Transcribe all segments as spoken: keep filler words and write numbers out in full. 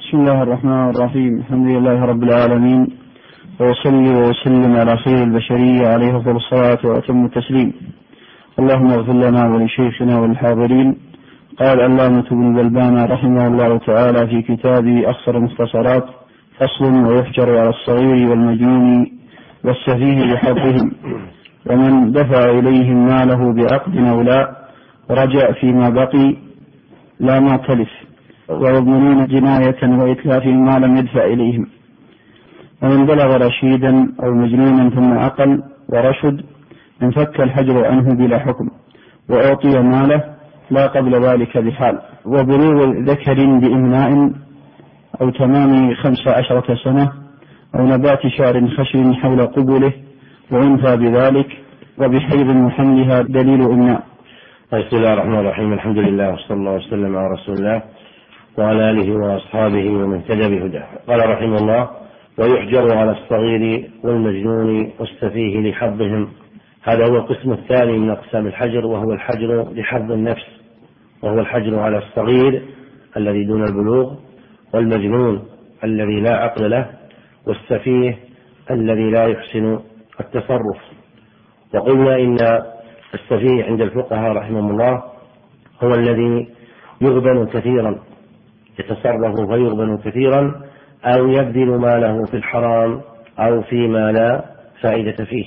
بسم الله الرحمن الرحيم. الحمد لله رب العالمين، وصلي وسلم على خير البشرية عليه أفضل الصلاة وأتم التسليم. اللهم اغفر لنا ولشيخنا والحاضرين. قال علامة ابن بلبان رحمه الله تعالى في كتابه أخصر المختصرات: فصل: ويحجر على الصغير والمجنون والسفيه بحظهم، ومن دفع إليهم ماله بعقد أو لا رجع فيما بقي لا ما تلف، ويضمنون جناية وإتلافهم ما لم يدفع إليهم. ومن بلغ رشيدا أو مجنونا ثم عقل ورشد انفك الحجر عنه بلا حكم، وأعطي ماله لا قبل ذلك بحال. وبلوغ ذكر بإمناء أو تمام خمس عشرة سنة، أو نبات شعر خشن حول قبله وأنثى بذلك، وبحيض محملها دليل إمناء. بسم الله الرحمن الرحيم. الحمد لله وصلى الله وسلم على رسول الله وعلى آله وأصحابه ومن اهتدى بهداه. قال رحمه الله: ويحجر على الصغير والمجنون والسفيه لحظهم. هذا هو القسم الثاني من أقسام الحجر، وهو الحجر لحظ النفس، وهو الحجر على الصغير الذي دون البلوغ، والمجنون الذي لا عقل له، والسفيه الذي لا يحسن التصرف. وقلنا إن السفيه عند الفقهاء رحمهم الله هو الذي يغبن كثيرا، يتصرف فيغبن كثيرا، أو يبذل ماله في الحرام أو فيما لا فائدة فيه.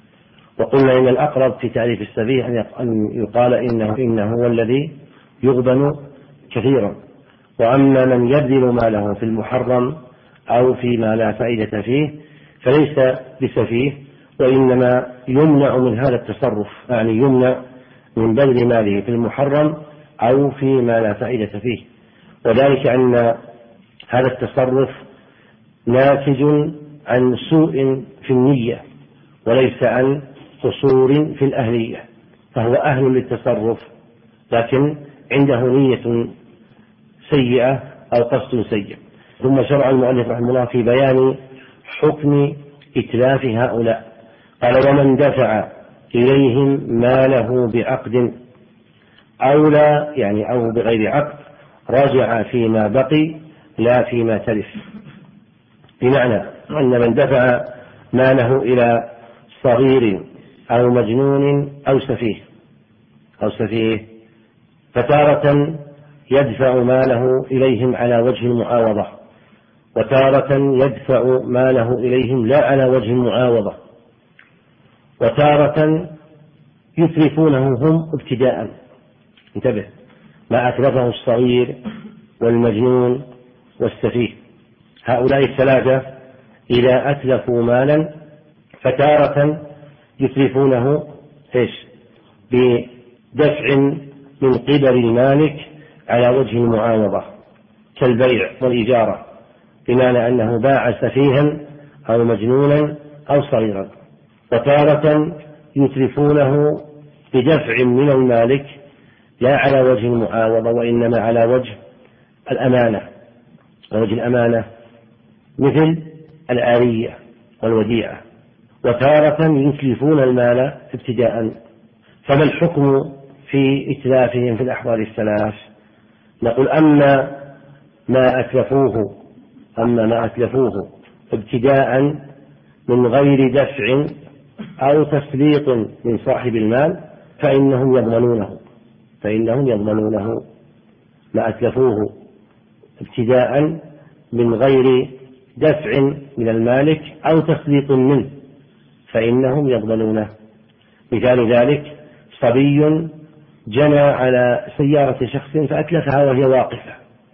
وقلنا إن الأقرب في تعريف السفيه أن يقال إنه, إنه هو الذي يغبن كثيرا. وأما من يبذل ماله في المحرم أو فيما لا فائدة فيه فليس بسفيه، وإنما يمنع من هذا التصرف، يعني يمنع من بذل ماله في المحرم أو فيما لا فائدة فيه، وذلك أن هذا التصرف ناتج عن سوء في النية وليس عن قصور في الأهلية، فهو أهل للتصرف لكن عنده نية سيئة أو قصد سيء. ثم شرع المؤلف رحمه الله في بيان حكم إتلاف هؤلاء. قال: ومن دفع إليهم ماله بعقد أو لا، يعني أو بغير عقد، رجع فيما بقي لا فيما تلف. بمعنى أن من دفع ماله إلى صغير أو مجنون أو سفيه أو سفيه فتارة يدفع ماله إليهم على وجه المعاوضة، وتارة يدفع ماله إليهم لا على وجه المعاوضة، وتارة يتلفونه هم ابتداء. انتبه، ما أتلفه الصغير والمجنون والسفيه، هؤلاء الثلاثة إذا أتلفوا مالا فتارة يتلفونه إيش؟ بدفع من قبل المالك على وجه المعاوضة كالبيع والإجارة، بمعنى أنه باع سفيها أو مجنونا أو صغيرا. وتارة يتلفونه بدفع من المالك لا على وجه المعاوضة وإنما على وجه الأمانة، وجه الأمانة مثل العارية والوديعة. وتارة يتلفون المال ابتداء. فما الحكم في إتلافهم في الأحوال الثلاث؟ نقول: أما ما أتلفوه أما ما أتلفوه ابتداء من غير دفع أو تسليط من صاحب المال فإنهم يضمنونه فإنهم يضمنونه ما أتلفوه ابتداء من غير دفع من المالك أو تسليط منه فإنهم يضمنونه. مثال ذلك: صبي جنى على سيارة شخص فأتلفها وهي واقفة،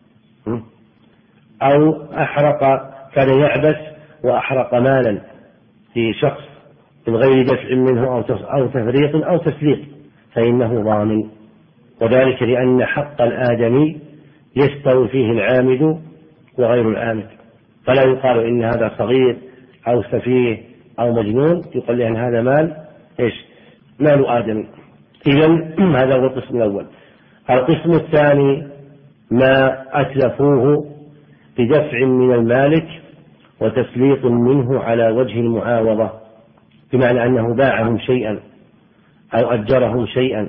أو أحرق، كان يعبث وأحرق مالا في شخص من غير دفع منه أو تفريط أو تسليط فإنه ضامن، وذلك لأن حق الآدمي يستوي فيه العامد وغير العامد، فلا يقال إن هذا صغير أو سفيه أو مجنون، يقال لأن هذا مال إيش؟ مال آدمي. إذن هذا هو القسم الأول. القسم الثاني ما أتلفوه بدفع من المالك وتسليط منه على وجه المعاوضة، بمعنى أنه باعهم شيئا أو أجرهم شيئا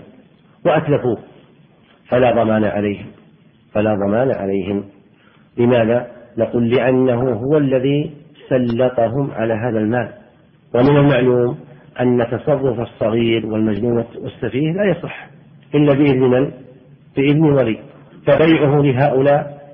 وأتلفوه فلا ضمان عليهم فلا ضمان عليهم. لماذا؟ نقول لأنه هو الذي سلطهم على هذا المال. ومن المعلوم أن تصرف الصغير والمجنون والسفيه لا يصح إلا بإذن من؟ بإذن ولي. فبيعه لهؤلاء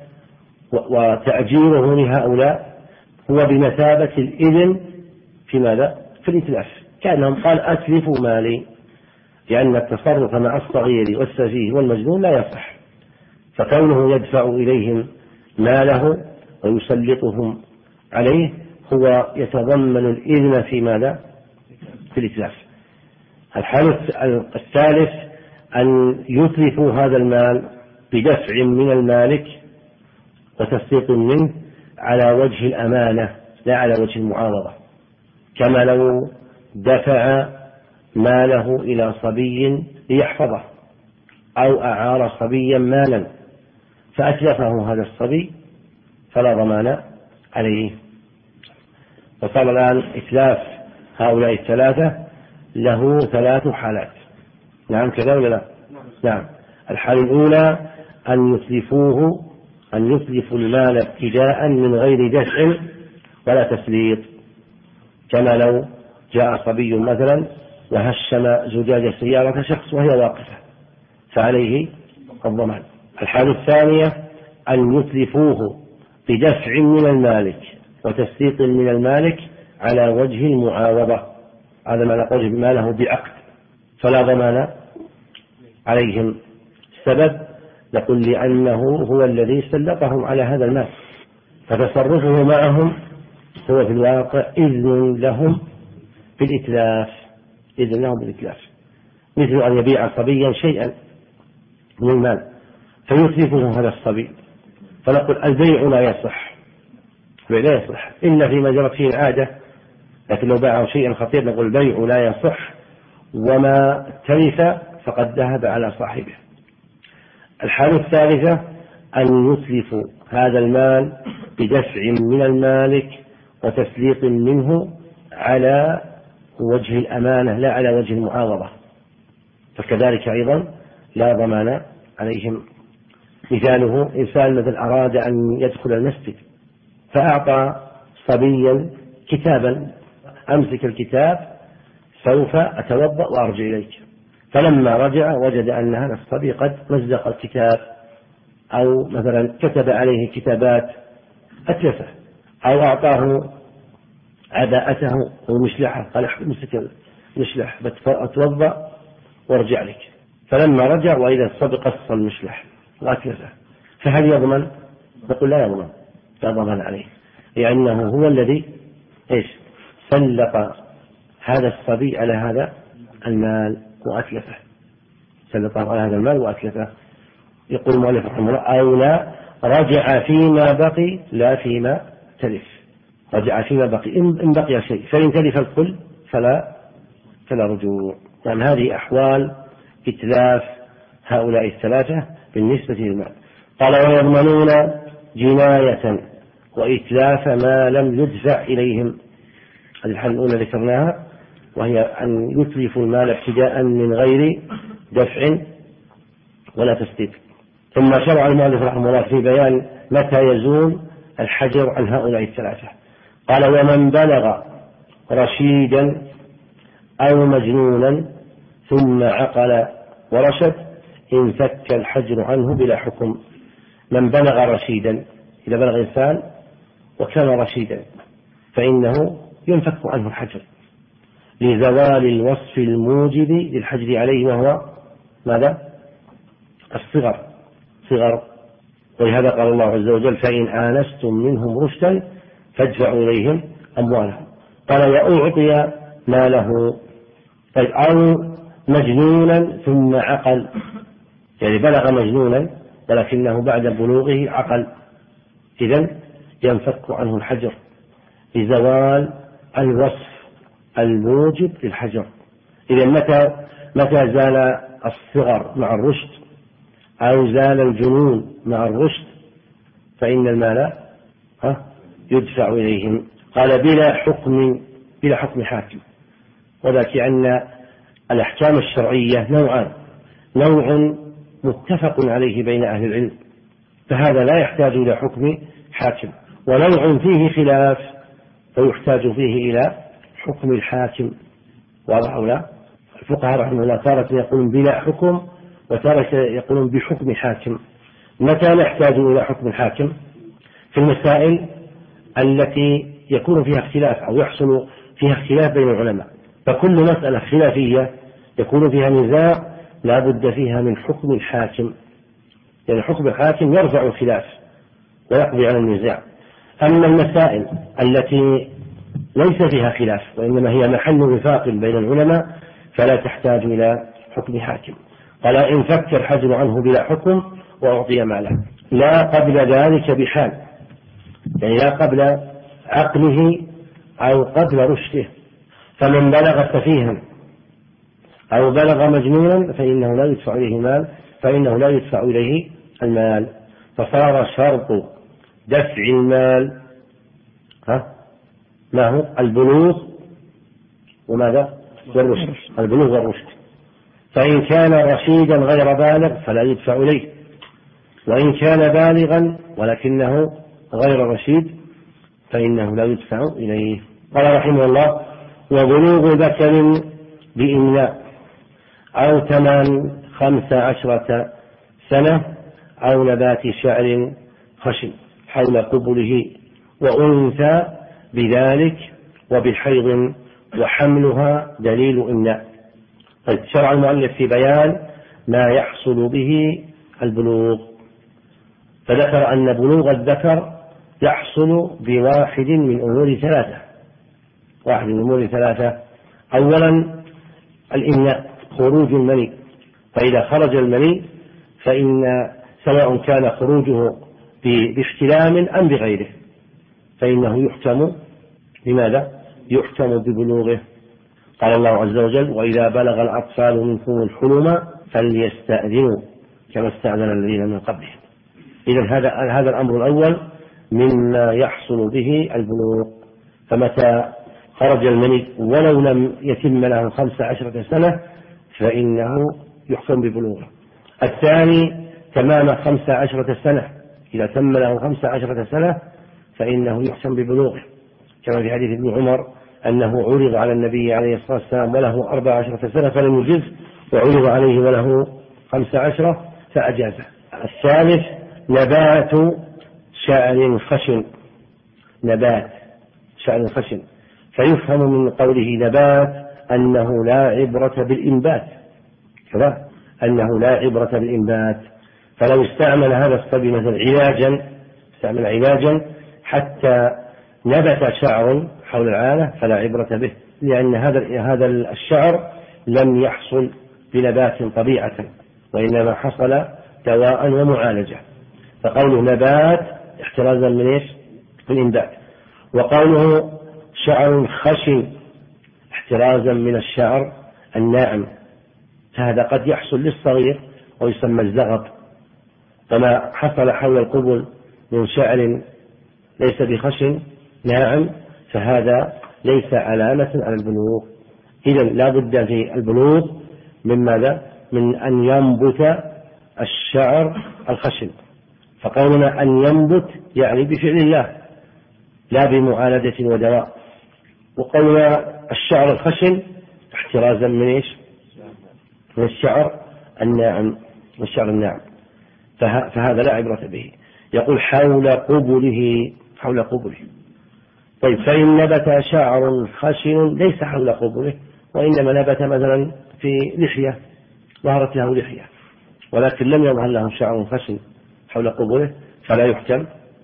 وتأجيره لهؤلاء هو بمثابة الإذن في ماذا؟ في الإتلاف، كأنهم قال أتلفوا مالي، لأن التصرف مع الصغير والسفيه والمجنون لا يصح. فكونه يدفع إليهم ماله ويسلطهم عليه هو يتضمن الإذن في ماذا؟ في الإتلاف. الحالة الثالث أن يتلفوا هذا المال بدفع من المالك وتسليط منه على وجه الأمانة لا على وجه المعاوضة، كما لو دفع ماله إلى صبي ليحفظه أو أعار صبيا مالا فأتلفه هذا الصبي فلا ضمان عليه. وصار الآن إتلاف هؤلاء الثلاثة له ثلاث حالات. نعم كذا ولا لا؟ نعم. الحالة الأولى أن يتلفوه أن يتلفوا المال ابتداء من غير دفع ولا تسليط، كما لو جاء صبي مثلا وهشم زجاج سيارة شخص وهي واقفة فعليه الضمان. الحالة الثانية أن يتلفوه بدفع من المالك وتسليط من المالك على وجه المعاوضة، هذا ما نقول ماله بعقد فلا ضمان عليهم. السبب نقول لأنه هو الذي سلطهم على هذا المال، فتصرفه معهم هو في الواقع إذن لهم بالإتلاف، إذن لهم بالإتلاف، مثل أن يبيع صبيا شيئا من المال فيتلفه هذا الصبي، فنقول البيع لا يصح، البيع لا يصح إلا فيما جرت فيه العادة، لكن لو باعه شيئا خطير نقول البيع لا يصح وما تلف فقد ذهب على صاحبه. الحالة الثالثة أن يتلفوا هذا المال بدفع من المالك وتسليط منه على وجه الأمانة لا على وجه المعاوضة، فكذلك أيضا لا ضمان عليهم. مثاله إنسان مثل أراد أن يدخل المسجد فأعطى صبيا كتابا، أمسك الكتاب سوف أتوضأ وأرجع إليك، فلما رجع وجد أن هذا الصبي قد مزق الكتاب أو مثلا كتب عليه كتابات أتلفه، أو أعطاه عباءته ومشلحه قال امسك المشلح أتوضأ وارجع لك، فلما رجع وإذا الصبي قص المشلح وأتلفه، فهل يضمن؟ نقول لا يضمن، لا ضمان عليه، لأنه هو الذي إيش سلط هذا الصبي على هذا المال وأتلفه، سلطه على هذا المال وأتلفه. يقول المؤلف رحمه الله أو لا رجع فيما بقي لا فيما تلف، رجع فيما بقي إن بقي شيء، فإن تلف الكل فلا فلا رجوع. يعني هذه أحوال إتلاف هؤلاء الثلاثة بالنسبة للمال. قال ويضمنون جناية وإتلاف ما لم يدفع إليهم، هذه الحالة الأولى ذكرناها وهي أن يتلفوا المال ابتداء من غير دفع ولا تسديد. ثم شرع المؤلف رحمه الله في بيان متى يزول الحجر عن هؤلاء الثلاثة. قال ومن بلغ رشيدا أو مجنونا ثم عقل ورشد انفك الحجر عنه بلا حكم. من بلغ رشيدا، إذا بلغ إنسان وكان رشيدا فإنه ينفك عنه الحجر لزوال الوصف الموجب للحجر عليه وهو ماذا؟ الصغر صغر. ولهذا قال الله عز وجل فإن آنستم منهم رشدا فادفعوا إليهم أموالهم. قال وأعطي ماله أو مجنونا ثم عقل، يعني بلغ مجنونا ولكنه بعد بلوغه عقل، إذن ينفك عنه الحجر لزوال الوصف الموجب للحجر. إذن متى متى زال الصغر مع الرشد أو زال الجنون مع الرشد فإن المال يدفع إليهم. قال بلا حكم بلا حكم حاكم، وذلك أن الأحكام الشرعية نوعان، نوع متفق عليه بين أهل العلم فهذا لا يحتاج إلى حكم حاكم، ونوع فيه خلاف فيحتاج فيه إلى حكم الحاكم. واضح أو لا؟ الفقهاء رحمه الله تارة يقولون بلا حكم وتارة يقولون بحكم حاكم. متى نحتاج إلى حكم الحاكم؟ في المسائل التي يكون فيها اختلاف أو يحصل فيها اختلاف بين العلماء، فكل مسألة خلافية يكون فيها نزاع لا بد فيها من حكم الحاكم، يعني حكم الحاكم يرفع الخلاف ويقضي على النزاع. أما المسائل التي ليس فيها خلاف وإنما هي محل وفاق بين العلماء فلا تحتاج إلى حكم حاكم. قال إن فك الحجر عنه بلا حكم وأعطي ماله، لا قبل ذلك بحال، يعني لا قبل عقله أو قبل رشده. فمن بلغ سفيها أو بلغ مجنونا فإنه لا يدفع إليه مال فإنه لا يدفع إليه المال. فصار شرط دفع المال ها ما هو؟ البلوغ وماذا؟ والرشد. البلوغ والرشد. فإن كان رشيدا غير بالغ فلا يدفع إليه، وإن كان بالغا ولكنه غير رشيد فإنه لا يدفع إليه. قال رحمه الله: وبلوغ ذكر بإملاء أو تمام خمس عشرة سنة أو نبات شعر خشن حول قبله وأنثى بذلك وبحيض وحملها دليل إملاء. طيب، شرع المؤلف في بيان ما يحصل به البلوغ، فذكر أن بلوغ الذكر يحصل بواحد من أمور ثلاثة واحد من أمور ثلاثة أولا الإملاء، خروج المني، فإذا خرج المني فإن سواء كان خروجه باحتلام أم بغيره فإنه يحكم لماذا؟ يحكم ببلوغه. قال الله عز وجل: وإذا بلغ الأطفال منكم الحلم فليستأذنوا كما استأذن الذين من قبلهم. إذن هذا هذا الأمر الأول مما يحصل به البلوغ. فمتى خرج المني ولو لم يتم له خمس عشرة سنة فإنه يحكم ببلوغه. الثاني تمام خمس عشرة سنة، إذا تم له خمس عشرة سنة فإنه يحكم ببلوغه، كما في حديث ابن عمر أنه عرض على النبي عليه الصلاة والسلام وله أربع عشرة سنة فلم يجز، وعرض عليه وله خمس عشرة فأجازه. الثالث نبات شعر خشن، نبات شعر خشن، فيفهم من قوله نبات أنه لا عبرة بالإنبات، كذا أنه لا عبرة بالإنبات. فلو استعمل هذا الصبي مثلا علاجا استعمل علاجا حتى نبت شعر حول العانة فلا عبرة به، لأن هذا هذا الشعر لم يحصل بنبات طبيعة وإنما حصل دواء ومعالجة. فقوله نبات احترازا من ايش؟ من الإنبات. وقوله شعر خشن احترازا من الشعر الناعم، فهذا قد يحصل للصغير ويسمى الزغط، فما حصل حول القبل من شعر ليس بخشن ناعم فهذا ليس علامة على البلوغ. إذن لا بد في البلوغ من ماذا؟ من أن ينبت الشعر الخشن. فقولنا أن ينبت يعني بفعل الله لا بمعالجة ودواء. وقولنا الشعر الخشن احترازا من ايش؟ من الشعر الناعم، من الشعر الناعم، فهذا لا عبرة به. يقول حول قبله، حول قبله. طيب، فإن نبت شعر خشن ليس حول قبله وإنما نبت مثلا في لحية، ظهرت له لحية ولكن لم يظهر له شعر خشن حول قبله فلا يحكم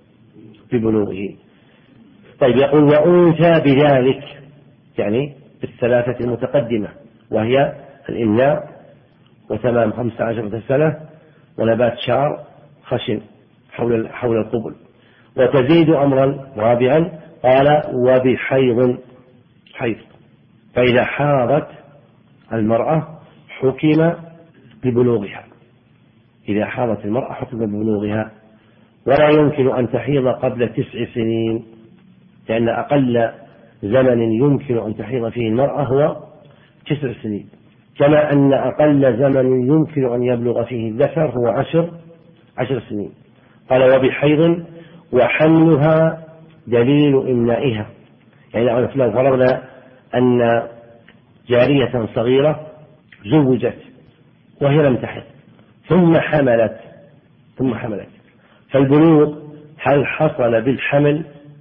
ببلوغه. طيب، يقول وأنثى بذلك، يعني بالثلاثة المتقدمة وهي الإملاء وتمام خمس عشرة سنة ونبات شعر خشن حول حول القبل. وتزيد أمرا رابعا قال وبحيض، حيض، فإذا حاضت المرأة حكم ببلوغها، إذا حاضت المرأة حكم ببلوغها. ولا يمكن أن تحيض قبل تسع سنين، لأن أقل زمن يمكن أن تحيض فيه المرأة هو تسع سنين، كما أن أقل زمن يمكن أن يبلغ فيه الذكر هو عشر عشر سنين. قال وبحيض وحملها دليل إملائها. يعني لو فرضنا أن جارية صغيرة زوجت وهي لم تحض ثم حملت ثم حملت فالبلوغ هل حصل بالحمل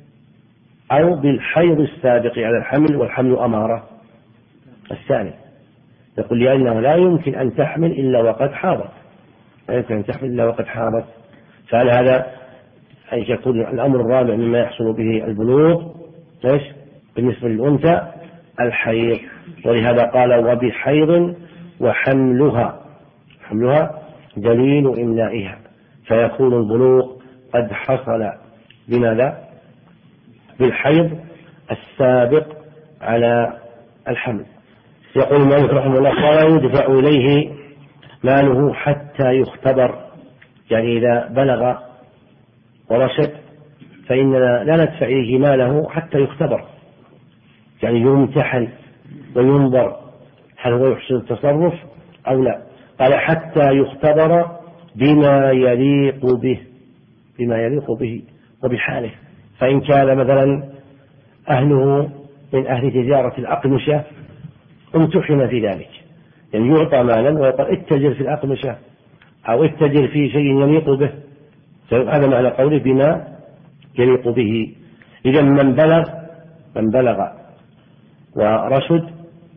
أو بالحيض السابق على الحمل، والحمل أمارة؟ الثاني. يقول لأنه لا يمكن أن تحمل إلا وقد حاضت، لا يمكن أن تحمل إلا وقد حاضت. فهل هذا أي يكون الأمر الرابع مما يحصل به البلوغ إيش بالنسبة للأنثى؟ الحيض. ولهذا قال وبحيض وحملها، حملها دليل إملائها، فيكون البلوغ قد حصل بماذا؟ بالحيض السابق على الحمل. يقول المؤلف رحمه الله قال يدفع إليه ماله حتى يختبر، يعني إذا بلغ ورشد فإننا لا ندفع إليه ماله حتى يختبر، يعني يمتحن وينظر هل هو يحسن التصرف أو لا. قال حتى يختبر بما يليق به، بما يليق به وبحاله. فإن كان مثلا أهله من أهل تجارة الأقمشة امتحن في ذلك، يعني يعطى مالا ويقول اتجر في الأقمشة أو اتجر في شيء يليق به، هذا معنى قوله بما يليق به. إذا من بلغ من بلغ ورشد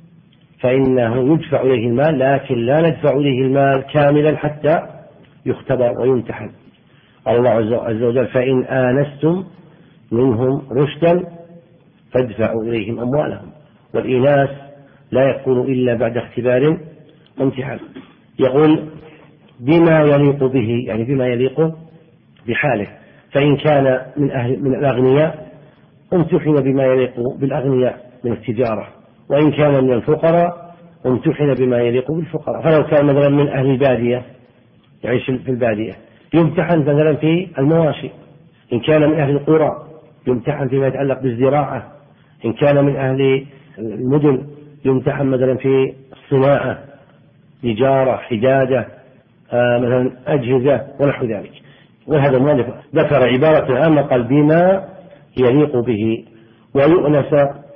فإنه يدفع إليه المال، لكن لا ندفع إليه المال كاملا حتى يختبر ويمتحن. قال الله عز وجل فإن آنستم منهم رشدا فادفعوا إليهم أموالهم، والإناس لا يكون إلا بعد اختبار وامتحان. يقول بما يليق به، يعني بما يليق بحاله. فإن كان من أهل من الأغنياء امتحن بما يليق بالأغنياء من التجارة، وإن كان من الفقراء امتحن بما يليق بالفقراء. فلو كان مثلا من أهل البادية يعيش في البادية يمتحن مثلا في المواشي، إن كان من أهل القرى يمتحن فيما يتعلق بالزراعة، إن كان من أهل المدن يمتحن مثلا في الصناعة، تجارة، حدادة، آه مثلا أجهزة ونحو ذلك. وهذا المؤلف ذكر عبارة عامة قال بما يليق به ويؤنس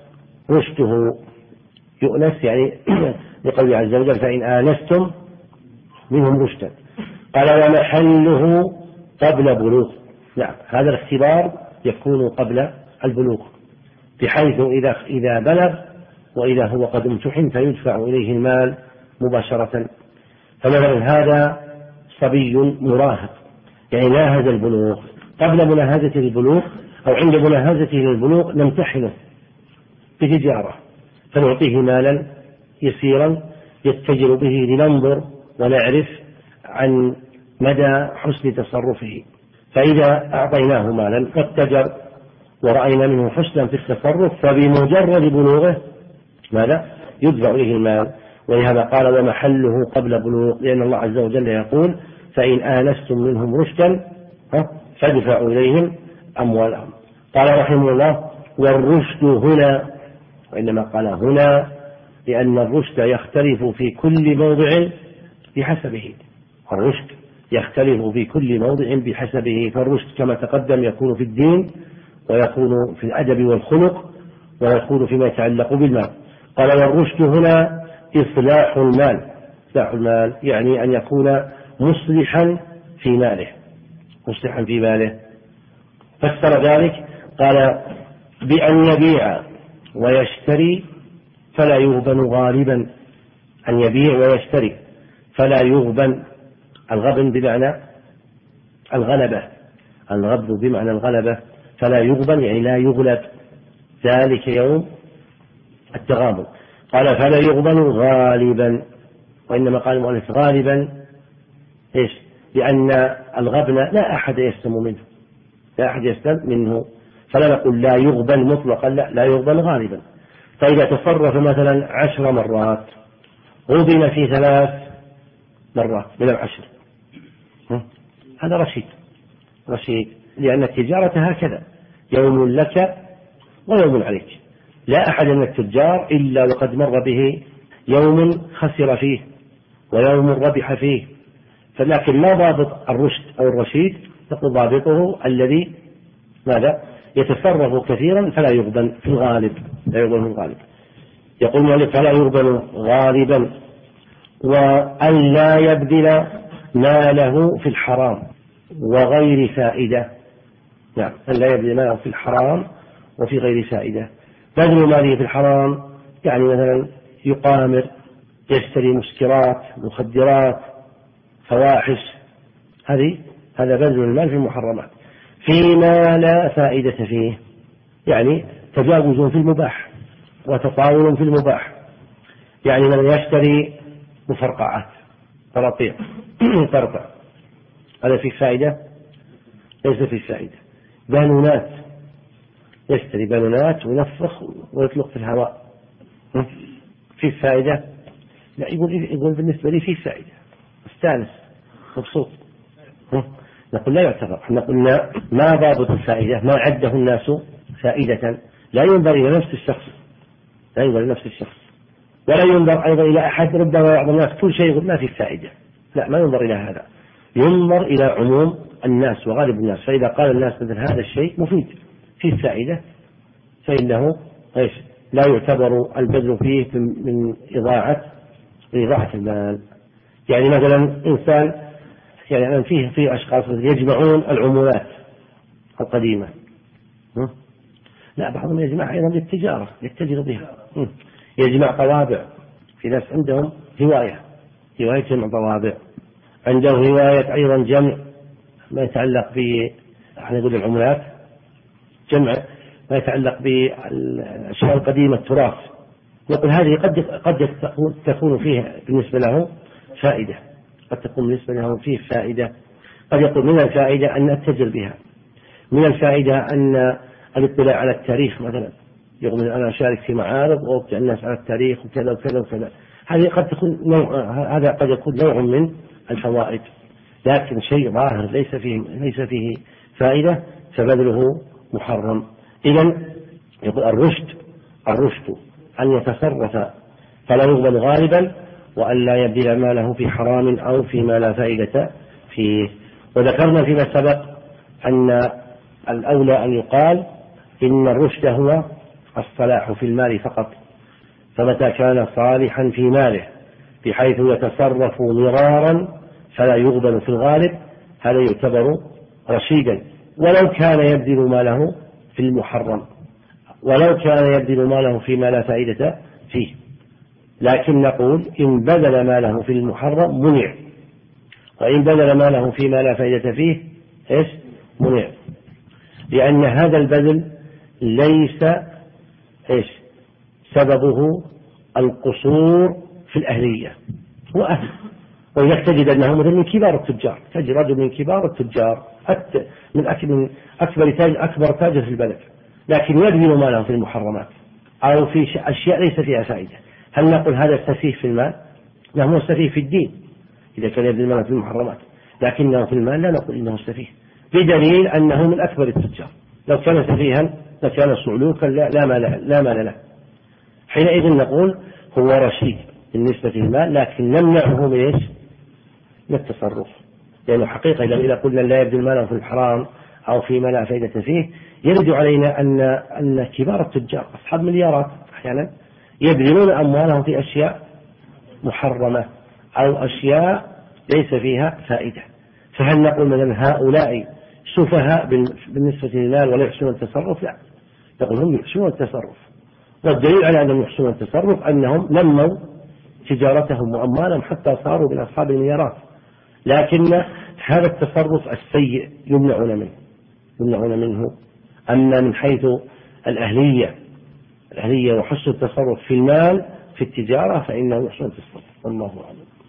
رشده. يؤنس يعني لقوله عز وجل فإن آنستم منهم رشدا. قال ومحله قبل بلوغ. نعم هذا الاختبار يكون قبل البلوغ، بحيث إذا إذا بلغ وإذا هو قد امتحن فيدفع إليه المال مباشرة. فمثلا هذا صبي مراهق يعني ناهز البلوغ، قبل مناهزته للبلوغ أو عند مناهزته للبلوغ نمتحنه بتجارة فنعطيه مالا يسيرا يتجر به لننظر ونعرف عن مدى حسن تصرفه. فإذا أعطيناه مالا واتجر ورأينا منه حسنا في التصرف فبمجرد بلوغه ماذا؟ يدفع إليه المال. ولهذا قال ومحله قبل بلوغ، لأن الله عز وجل يقول فإن آنستم منهم رشدا فادفعوا إليهم أموالهم. قال رحمه الله والرشد هنا، وإنما قال هنا لأن الرشد يختلف في كل موضع بحسبه، الرشد يختلف في كل موضع بحسبه. فالرشد كما تقدم يكون في الدين ويكون في الأدب والخلق ويكون فيما يتعلق بالمال. قال والرشد هنا إصلاح المال، إصلاح المال يعني أن يكون مصلحا في ماله، مصلحا في ماله. فسر ذلك قال بأن يبيع ويشتري فلا يغبن غالبا، أن يبيع ويشتري فلا يغبن. الغبن بمعنى الغلبة، الغبن بمعنى الغلبة، فلا يغبن يعني لا يغلب، ذلك يوم التغابن. قال فلا يغبن غالبا، وإنما قال المؤلف غالبا إيش؟ لأن الغبن لا أحد يسلم منه، لا أحد يسلم منه، فلا نقول لا يغبن مطلقا، لا, لا يغبن غالبا. فإذا تصرف مثلا عشر مرات غبن في ثلاث مرات من العشر هذا رشيد، رشيد لأن التجارة هكذا يوم لك ويوم عليك. لا أحد من التجار إلا وقد مر به يوم خسر فيه ويوم ربح فيه. فلكن ما ضابط الرشد أو الرشيد؟ تقول ضابطه الذي ماذا يتصرف كثيرا فلا يغبن في الغالب، لا يغبن في الغالب. يقول المؤلف فلا يغبن غالبا، وأن لا يبذل ماله في الحرام وغير فائدة. نعم، أن لا يبذل ماله في الحرام وفي غير فائدة. بذل ماله في الحرام يعني مثلا يقامر، يشتري مسكرات، مخدرات، فواحش، هذه هذا بذل المال في المحرمات. فيما لا فائدة فيه يعني تجاوز في المباح وتطاول في المباح، يعني من يشتري مفرقعات، قراطيع ترقع، هذا فيه فائدة؟ ليس فيه فائدة. بالونات، يشتري بالونات وينفخ ويطلق في الهواء، فيه فائدة؟ لا، يقول يقول بالنسبة لي فيه فائدة، استانس مبسوط. نقول لا يعتبر. احنا قلنا ما ضابط الفائدة؟ ما عده الناس فائدة. لا ينظر إلى نفس الشخص، لا ينظر إلى نفس الشخص، ولا ينظر أيضا إلى أحد. ربما بعض الناس كل شيء يقول ما في فائدة، لا، ما ينظر إلى هذا، ينظر إلى عموم الناس وغالب الناس. فإذا قال الناس مثل هذا الشيء مفيد فيه فائدة فإنه إيش لا يعتبر البذل فيه من إضاعة إضاعة المال. يعني مثلا إنسان يعني فيه في أشخاص يجمعون العملات القديمة، لا، بعضهم يجمع أيضا للتجارة، يتجر بها، يجمع طوابع. في ناس عندهم هواية هواية جمع طوابع، عنده هواية أيضا جمع ما يتعلق ب احنا نقول العملات، جمع ما يتعلق بالأشياء القديمة، التراث. نقول هذه قد قد تكون فيها بالنسبة له فائدة، قد تكون بالنسبة له فيه فائدة. قد يقول من الفائدة أن أتجر بها، من الفائدة أن الاطلاع على التاريخ مثلا، يقول أنا أشارك في معارض وأوقع الناس على التاريخ وكذا وكذا وكذا. هذه قد تكون نوع، هذا قد يكون نوع من الفوائد، لكن شيء ظاهر ليس فيه ليس فيه فائدة فبذله محرم. إذن يقول الرشد الرشد أن يتصرف فلا يغبن غالبا، وأن لا يبذل ماله في حرام أو فيما لا فائدة فيه. وذكرنا فيما سبق أن الأولى أن يقال إن الرشد هو الصلاح في المال فقط، فمتى كان صالحا في ماله بحيث يتصرف مرارا فلا يغبن في الغالب، هذا يعتبر رشيدا، ولو كان يبذل ماله في المحرم، ولو كان يبذل ماله فيما لا فائدة فيه. لكن نقول إن بذل ماله في المحرم منع، وإن بذل ماله فيما لا فائدة فيه إيش منع، لأن هذا البذل ليس إيش سببه القصور في الأهلية، هو أهل. وإذا تجد أنه مثل من كبار التجار، تجد رجل من كبار التجار من أكبر تاج أكبر تاجر في البلد، لكن يبذل ماله في المحرمات أو في أشياء ليس فيها فائدة، هل نقول هذا سفيه في المال؟ لا، هو سفيه في الدين إذا كان يبذل ماله في المحرمات، لكنه في المال لا نقول إنه سفيه، بدليل أنه من أكبر التجار. لو كان سفيها لكان صعلوكا لا مال لا مال له، حينئذ نقول هو رشيد بالنسبة للمال، لكن نمنعه من إيش؟ من التصرف، لأنه حقيقة إذا قلنا لا يبذل ماله في الحرام أو فيما لا فائدة فيه، يرد علينا أن أن كبار التجار أصحاب مليارات أحيانا يبذلون أموالهم في أشياء محرمة أو أشياء ليس فيها فائدة. فهل نقول مثلا هؤلاء سفهاء بالنسبة للمال ولا يحسنون التصرف؟ لا، نقول هم يحسنون التصرف، والدليل على أنهم يحسنون التصرف أنهم نموا تجارتهم وأموالهم حتى صاروا من أصحاب المليارات، لكن هذا التصرف السيء يمنعون منه يمنعون منه أما من حيث الأهلية الأهلية وحسن التصرف في المال في التجارة فإنه يحسن التصرف، والله أعلم.